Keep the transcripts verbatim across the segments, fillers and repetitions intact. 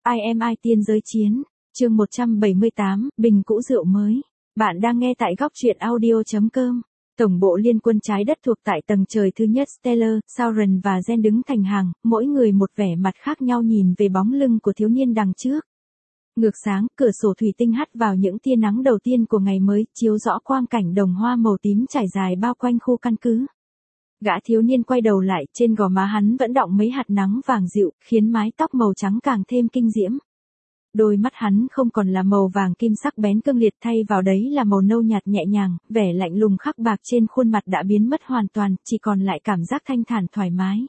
I am I tiên giới chiến, chương một trăm bảy mươi tám, bình cũ rượu mới. Bạn đang nghe tại góc truyện audio chấm com. Tổng bộ liên quân trái đất thuộc tại tầng trời thứ nhất Stellar, Sauron và Zen đứng thành hàng, mỗi người một vẻ mặt khác nhau nhìn về bóng lưng của thiếu niên đằng trước. Ngược sáng, cửa sổ thủy tinh hắt vào những tia nắng đầu tiên của ngày mới, chiếu rõ quang cảnh đồng hoa màu tím trải dài bao quanh khu căn cứ. Gã thiếu niên quay đầu lại, trên gò má hắn vẫn đọng mấy hạt nắng vàng dịu, khiến mái tóc màu trắng càng thêm kinh diễm. Đôi mắt hắn không còn là màu vàng kim sắc bén cương liệt, thay vào đấy là màu nâu nhạt nhẹ nhàng, vẻ lạnh lùng khắc bạc trên khuôn mặt đã biến mất hoàn toàn, chỉ còn lại cảm giác thanh thản thoải mái.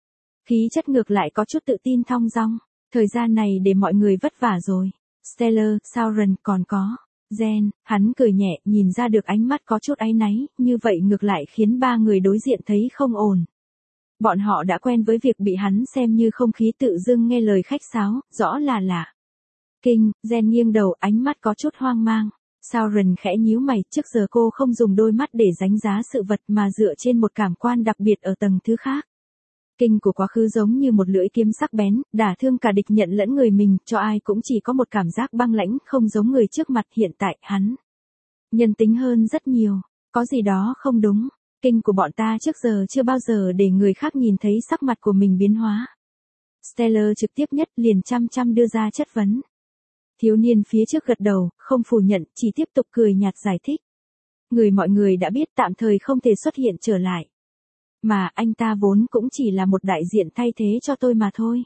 Khí chất ngược lại có chút tự tin thong dong, thời gian này để mọi người vất vả rồi. Stellar, Sauron, còn có Zen, hắn cười nhẹ, nhìn ra được ánh mắt có chút áy náy, như vậy ngược lại khiến ba người đối diện thấy không ổn. Bọn họ đã quen với việc bị hắn xem như không khí tự dưng nghe lời khách sáo, rõ là lạ. Kinh, Zen nghiêng đầu, ánh mắt có chút hoang mang. Sauron khẽ nhíu mày, trước giờ cô không dùng đôi mắt để đánh giá sự vật mà dựa trên một cảm quan đặc biệt ở tầng thứ khác. Kinh của quá khứ giống như một lưỡi kiếm sắc bén, đả thương cả địch nhận lẫn người mình, cho ai cũng chỉ có một cảm giác băng lãnh, không giống người trước mặt. Hiện tại, hắn nhân tính hơn rất nhiều, có gì đó không đúng. Kinh của bọn ta trước giờ chưa bao giờ để người khác nhìn thấy sắc mặt của mình biến hóa. Stellar trực tiếp nhất, liền chăm chăm đưa ra chất vấn. Thiếu niên phía trước gật đầu, không phủ nhận, chỉ tiếp tục cười nhạt giải thích. Người mọi người đã biết tạm thời không thể xuất hiện trở lại. Mà anh ta vốn cũng chỉ là một đại diện thay thế cho tôi mà thôi.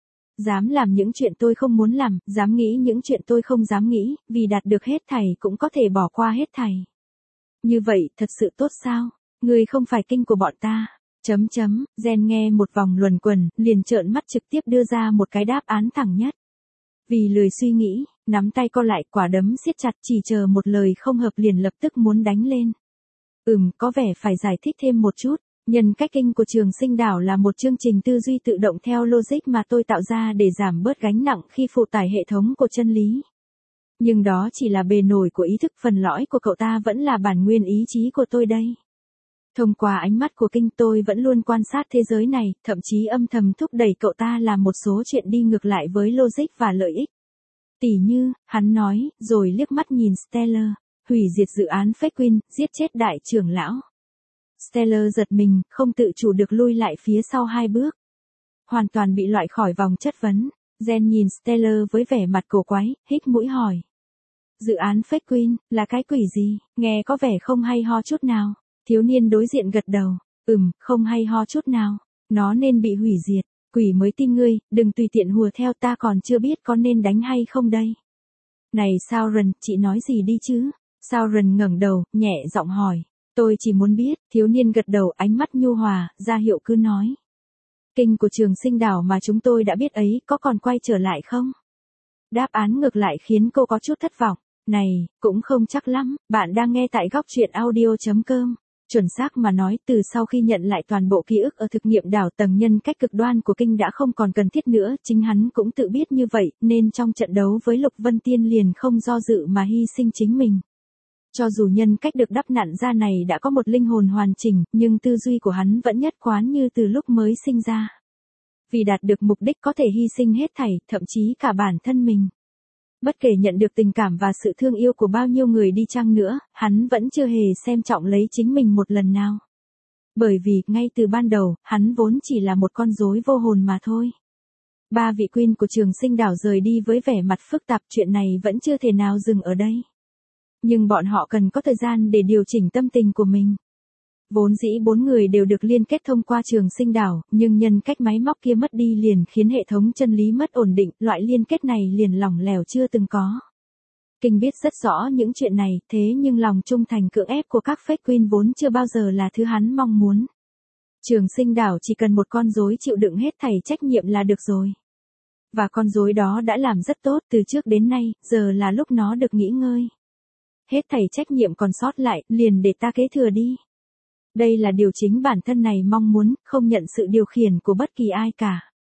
Dám làm những chuyện tôi không muốn làm, dám nghĩ những chuyện tôi không dám nghĩ, vì đạt được hết thảy cũng có thể bỏ qua hết thảy. Như vậy, thật sự tốt sao? Người không phải kinh của bọn ta. Chấm chấm, Zen nghe một vòng luẩn quẩn, liền trợn mắt trực tiếp đưa ra một cái đáp án thẳng nhất. Vì lười suy nghĩ, nắm tay co lại, quả đấm siết chặt, chỉ chờ một lời không hợp liền lập tức muốn đánh lên. Ừm, có vẻ phải giải thích thêm một chút. Nhân cách kinh của Trường Sinh Đảo là một chương trình tư duy tự động theo logic mà tôi tạo ra để giảm bớt gánh nặng khi phụ tải hệ thống của chân lý. Nhưng đó chỉ là bề nổi của ý thức, phần lõi của cậu ta vẫn là bản nguyên ý chí của tôi đây. Thông qua ánh mắt của kinh, tôi vẫn luôn quan sát thế giới này, thậm chí âm thầm thúc đẩy cậu ta làm một số chuyện đi ngược lại với logic và lợi ích. Tỉ như, hắn nói, rồi liếc mắt nhìn Stellar, hủy diệt dự án Fake Queen, giết chết đại trưởng lão. Stellar giật mình, không tự chủ được lui lại phía sau hai bước. Hoàn toàn bị loại khỏi vòng chất vấn. Zen nhìn Stellar với vẻ mặt cổ quái, hít mũi hỏi. Dự án Fake Queen, là cái quỷ gì, nghe có vẻ không hay ho chút nào. Thiếu niên đối diện gật đầu, ừm, không hay ho chút nào. Nó nên bị hủy diệt, quỷ mới tin ngươi, đừng tùy tiện hùa theo, ta còn chưa biết có nên đánh hay không đây. Này Sauron, chị nói gì đi chứ? Sauron ngẩng đầu, nhẹ giọng hỏi. Tôi chỉ muốn biết, thiếu niên gật đầu, ánh mắt nhu hòa, ra hiệu cứ nói. Kinh của Trường Sinh Đảo mà chúng tôi đã biết ấy, có còn quay trở lại không? Đáp án ngược lại khiến cô có chút thất vọng. Này, cũng không chắc lắm, bạn đang nghe tại góc truyện audio chấm com. Chuẩn xác mà nói, từ sau khi nhận lại toàn bộ ký ức ở thực nghiệm đảo, tầng nhân cách cực đoan của kinh đã không còn cần thiết nữa, chính hắn cũng tự biết như vậy, nên trong trận đấu với Lục Vân Tiên liền không do dự mà hy sinh chính mình. Cho dù nhân cách được đắp nặn ra này đã có một linh hồn hoàn chỉnh, nhưng tư duy của hắn vẫn nhất quán như từ lúc mới sinh ra. Vì đạt được mục đích có thể hy sinh hết thảy, thậm chí cả bản thân mình. Bất kể nhận được tình cảm và sự thương yêu của bao nhiêu người đi chăng nữa, hắn vẫn chưa hề xem trọng lấy chính mình một lần nào. Bởi vì, ngay từ ban đầu, hắn vốn chỉ là một con rối vô hồn mà thôi. Ba vị queen của Trường Sinh Đảo rời đi với vẻ mặt phức tạp, chuyện này vẫn chưa thể nào dừng ở đây. Nhưng bọn họ cần có thời gian để điều chỉnh tâm tình của mình. Vốn dĩ bốn người đều được liên kết thông qua Trường Sinh Đảo, nhưng nhân cách máy móc kia mất đi liền khiến hệ thống chân lý mất ổn định, loại liên kết này liền lỏng lẻo chưa từng có. Kinh biết rất rõ những chuyện này, thế nhưng lòng trung thành cưỡng ép của các Fake Queen vốn chưa bao giờ là thứ hắn mong muốn. Trường Sinh Đảo chỉ cần một con rối chịu đựng hết thảy trách nhiệm là được rồi. Và con rối đó đã làm rất tốt từ trước đến nay, giờ là lúc nó được nghỉ ngơi. Hết thảy trách nhiệm còn sót lại, liền để ta kế thừa đi. Đây là điều chính bản thân này mong muốn, không nhận sự điều khiển của bất kỳ ai cả.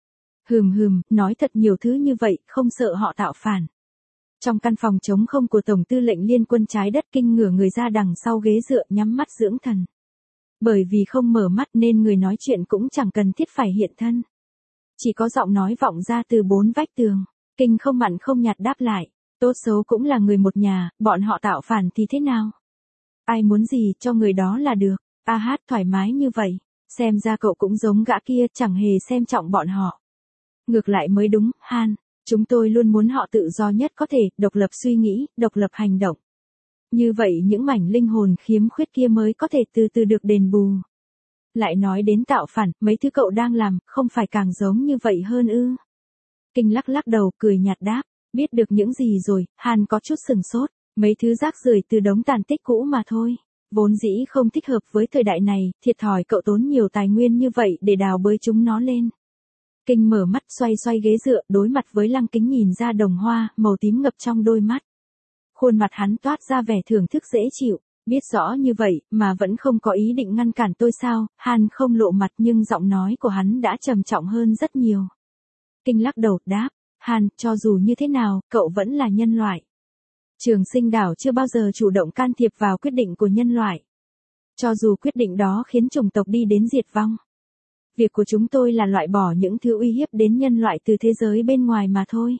Hừm hừm, nói thật nhiều thứ như vậy, không sợ họ tạo phản. Trong căn phòng trống không của Tổng tư lệnh Liên quân trái đất, kinh ngửa người ra đằng sau ghế dựa, nhắm mắt dưỡng thần. Bởi vì không mở mắt nên người nói chuyện cũng chẳng cần thiết phải hiện thân. Chỉ có giọng nói vọng ra từ bốn vách tường. Kinh không mặn không nhạt đáp lại, tốt xấu cũng là người một nhà, bọn họ tạo phản thì thế nào? Ai muốn gì cho người đó là được. A Hát thoải mái như vậy, xem ra cậu cũng giống gã kia, chẳng hề xem trọng bọn họ. Ngược lại mới đúng, Han, chúng tôi luôn muốn họ tự do nhất có thể, độc lập suy nghĩ, độc lập hành động. Như vậy những mảnh linh hồn khiếm khuyết kia mới có thể từ từ được đền bù. Lại nói đến tạo phản, mấy thứ cậu đang làm, không phải càng giống như vậy hơn ư? Kinh lắc lắc đầu, cười nhạt đáp, biết được những gì rồi, Han có chút sừng sốt, mấy thứ rác rưởi từ đống tàn tích cũ mà thôi. Vốn dĩ không thích hợp với thời đại này, thiệt thòi cậu tốn nhiều tài nguyên như vậy để đào bới chúng nó lên. Kinh mở mắt xoay xoay ghế dựa, đối mặt với lăng kính nhìn ra đồng hoa, màu tím ngập trong đôi mắt. Khuôn mặt hắn toát ra vẻ thưởng thức dễ chịu, biết rõ như vậy, mà vẫn không có ý định ngăn cản tôi sao? Han không lộ mặt nhưng giọng nói của hắn đã trầm trọng hơn rất nhiều. Kinh lắc đầu, đáp, Han, cho dù như thế nào, cậu vẫn là nhân loại. Trường sinh đảo chưa bao giờ chủ động can thiệp vào quyết định của nhân loại. Cho dù quyết định đó khiến chủng tộc đi đến diệt vong. Việc của chúng tôi là loại bỏ những thứ uy hiếp đến nhân loại từ thế giới bên ngoài mà thôi.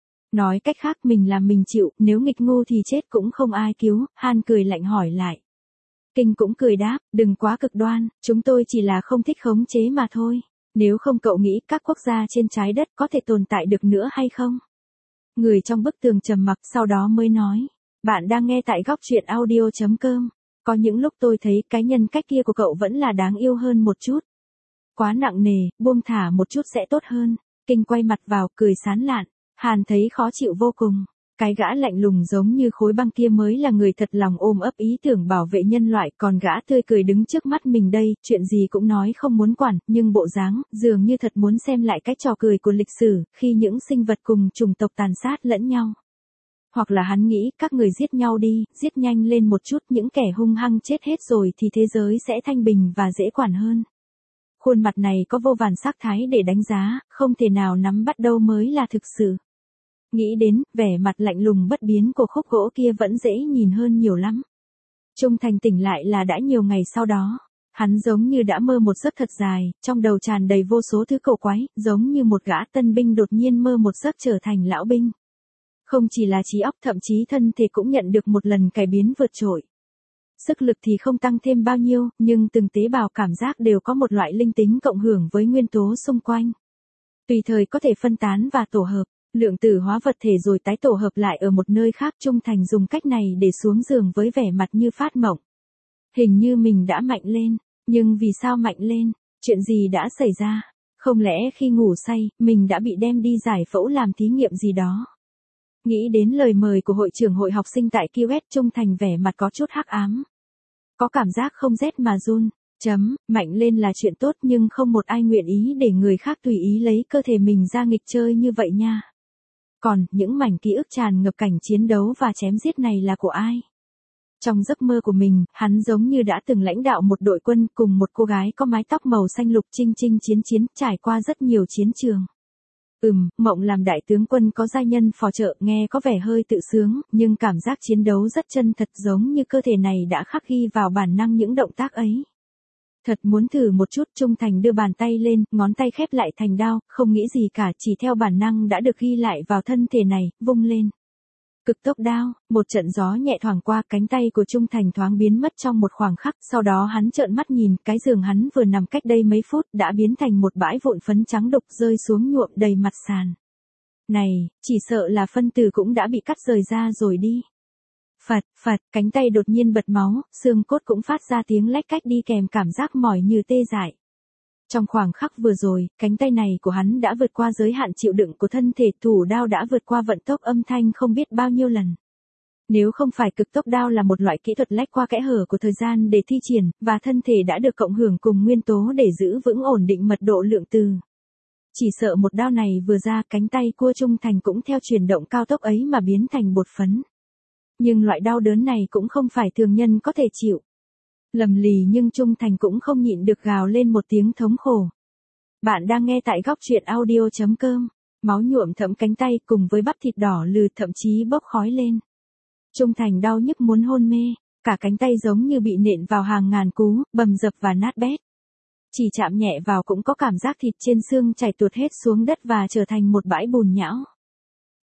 Nói cách khác mình làm mình chịu, nếu nghịch ngu thì chết cũng không ai cứu. Han cười lạnh hỏi lại. Kinh cũng cười đáp, đừng quá cực đoan, chúng tôi chỉ là không thích khống chế mà thôi. Nếu không cậu nghĩ các quốc gia trên trái đất có thể tồn tại được nữa hay không? Người trong bức tường trầm mặc sau đó mới nói. Bạn đang nghe tại góc truyện audio chấm com. Có những lúc tôi thấy cái nhân cách kia của cậu vẫn là đáng yêu hơn một chút. Quá nặng nề, buông thả một chút sẽ tốt hơn. Kinh quay mặt vào, cười sán lạn. Han thấy khó chịu vô cùng. Cái gã lạnh lùng giống như khối băng kia mới là người thật lòng ôm ấp ý tưởng bảo vệ nhân loại, còn gã tươi cười đứng trước mắt mình đây, chuyện gì cũng nói không muốn quản, nhưng bộ dáng, dường như thật muốn xem lại cái trò cười của lịch sử, khi những sinh vật cùng chủng tộc tàn sát lẫn nhau. Hoặc là hắn nghĩ, các người giết nhau đi, giết nhanh lên một chút, những kẻ hung hăng chết hết rồi thì thế giới sẽ thanh bình và dễ quản hơn. Khuôn mặt này có vô vàn sắc thái để đánh giá, không thể nào nắm bắt đâu mới là thực sự. Nghĩ đến, vẻ mặt lạnh lùng bất biến của khúc gỗ kia vẫn dễ nhìn hơn nhiều lắm. Trung Thành tỉnh lại là đã nhiều ngày sau đó. Hắn giống như đã mơ một giấc thật dài, trong đầu tràn đầy vô số thứ cổ quái, giống như một gã tân binh đột nhiên mơ một giấc trở thành lão binh. Không chỉ là trí óc, thậm chí thân thể cũng nhận được một lần cải biến vượt trội. Sức lực thì không tăng thêm bao nhiêu, nhưng từng tế bào cảm giác đều có một loại linh tính cộng hưởng với nguyên tố xung quanh. Tùy thời có thể phân tán và tổ hợp. Lượng tử hóa vật thể rồi tái tổ hợp lại ở một nơi khác. Trung Thành dùng cách này để xuống giường với vẻ mặt như phát mộng. Hình như mình đã mạnh lên, nhưng vì sao mạnh lên, chuyện gì đã xảy ra, không lẽ khi ngủ say, mình đã bị đem đi giải phẫu làm thí nghiệm gì đó. Nghĩ đến lời mời của hội trưởng hội học sinh tại quy ét, Trung Thành vẻ mặt có chút hắc ám. Có cảm giác không rét mà run. Chấm, mạnh lên là chuyện tốt nhưng không một ai nguyện ý để người khác tùy ý lấy cơ thể mình ra nghịch chơi như vậy nha. Còn, những mảnh ký ức tràn ngập cảnh chiến đấu và chém giết này là của ai? Trong giấc mơ của mình, hắn giống như đã từng lãnh đạo một đội quân cùng một cô gái có mái tóc màu xanh lục chinh chinh chiến chiến, trải qua rất nhiều chiến trường. Ừm, mộng làm đại tướng quân có giai nhân phò trợ nghe có vẻ hơi tự sướng, nhưng cảm giác chiến đấu rất chân thật, giống như cơ thể này đã khắc ghi vào bản năng những động tác ấy. Thật muốn thử một chút. Trung Thành đưa bàn tay lên, ngón tay khép lại thành đao, không nghĩ gì cả, chỉ theo bản năng đã được ghi lại vào thân thể này, vung lên. Cực tốc đao, một trận gió nhẹ thoảng qua, cánh tay của Trung Thành thoáng biến mất trong một khoảng khắc, sau đó hắn trợn mắt nhìn, cái giường hắn vừa nằm cách đây mấy phút đã biến thành một bãi vụn phấn trắng đục rơi xuống nhuộm đầy mặt sàn. Này, chỉ sợ là phân tử cũng đã bị cắt rời ra rồi đi. Phật, Phật, cánh tay đột nhiên bật máu, xương cốt cũng phát ra tiếng lách cách đi kèm cảm giác mỏi như tê dại. Trong khoảng khắc vừa rồi, cánh tay này của hắn đã vượt qua giới hạn chịu đựng của thân thể, thủ đao đã vượt qua vận tốc âm thanh không biết bao nhiêu lần. Nếu không phải cực tốc đao là một loại kỹ thuật lách qua kẽ hở của thời gian để thi triển, và thân thể đã được cộng hưởng cùng nguyên tố để giữ vững ổn định mật độ lượng từ. Chỉ sợ một đao này vừa ra, cánh tay của Trung Thành cũng theo chuyển động cao tốc ấy mà biến thành bột phấn. Nhưng loại đau đớn này cũng không phải thường nhân có thể chịu. Lầm lì nhưng Trung Thành cũng không nhịn được gào lên một tiếng thống khổ. Bạn đang nghe tại góc truyện audio chấm com. Máu nhuộm thẫm cánh tay cùng với bắp thịt đỏ lừ thậm chí bốc khói lên. Trung Thành đau nhức muốn hôn mê, cả cánh tay giống như bị nện vào hàng ngàn cú, bầm dập và nát bét. Chỉ chạm nhẹ vào cũng có cảm giác thịt trên xương chảy tuột hết xuống đất và trở thành một bãi bùn nhão.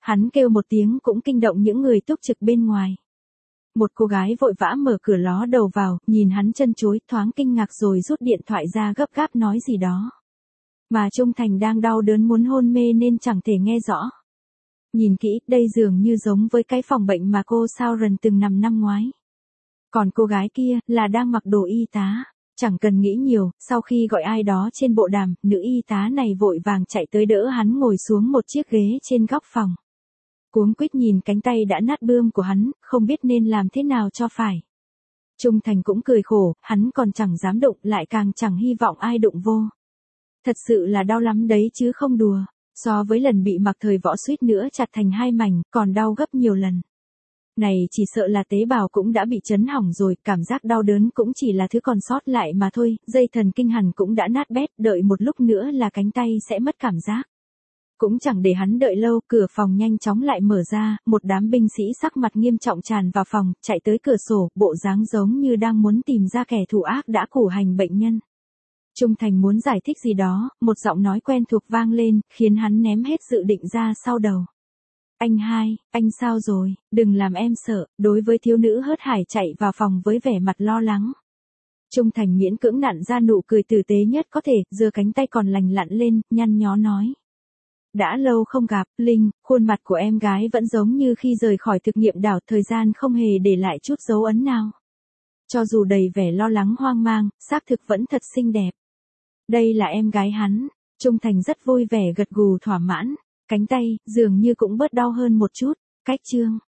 Hắn kêu một tiếng cũng kinh động những người túc trực bên ngoài. Một cô gái vội vã mở cửa ló đầu vào, nhìn hắn chân chối, thoáng kinh ngạc rồi rút điện thoại ra gấp gáp nói gì đó. Mà Trung Thành đang đau đớn muốn hôn mê nên chẳng thể nghe rõ. Nhìn kỹ, đây dường như giống với cái phòng bệnh mà cô Sauron từng nằm năm ngoái. Còn cô gái kia, là đang mặc đồ y tá. Chẳng cần nghĩ nhiều, sau khi gọi ai đó trên bộ đàm, nữ y tá này vội vàng chạy tới đỡ hắn ngồi xuống một chiếc ghế trên góc phòng. Cuống quýt nhìn cánh tay đã nát bươm của hắn, không biết nên làm thế nào cho phải. Trung Thành cũng cười khổ, hắn còn chẳng dám đụng, lại càng chẳng hy vọng ai đụng vô. Thật sự là đau lắm đấy chứ không đùa. So với lần bị Mặc Thời Võ suýt nữa chặt thành hai mảnh, còn đau gấp nhiều lần. Này chỉ sợ là tế bào cũng đã bị chấn hỏng rồi, cảm giác đau đớn cũng chỉ là thứ còn sót lại mà thôi, dây thần kinh hẳn cũng đã nát bét, đợi một lúc nữa là cánh tay sẽ mất cảm giác. Cũng chẳng để hắn đợi lâu, cửa phòng nhanh chóng lại mở ra, một đám binh sĩ sắc mặt nghiêm trọng tràn vào phòng, chạy tới cửa sổ, bộ dáng giống như đang muốn tìm ra kẻ thù ác đã củ hành bệnh nhân. Trung Thành muốn giải thích gì đó, một giọng nói quen thuộc vang lên, khiến hắn ném hết dự định ra sau đầu. Anh hai, anh sao rồi, đừng làm em sợ, đối với thiếu nữ hớt hải chạy vào phòng với vẻ mặt lo lắng. Trung Thành miễn cưỡng nặn ra nụ cười tử tế nhất có thể, giơ cánh tay còn lành lặn lên, nhăn nhó nói. Đã lâu không gặp, Linh, khuôn mặt của em gái vẫn giống như khi rời khỏi thực nghiệm đảo, thời gian không hề để lại chút dấu ấn nào. Cho dù đầy vẻ lo lắng hoang mang, xác thực vẫn thật xinh đẹp. Đây là em gái hắn. Trung Thành rất vui vẻ gật gù thỏa mãn. Cánh tay, dường như cũng bớt đau hơn một chút. Cách chương.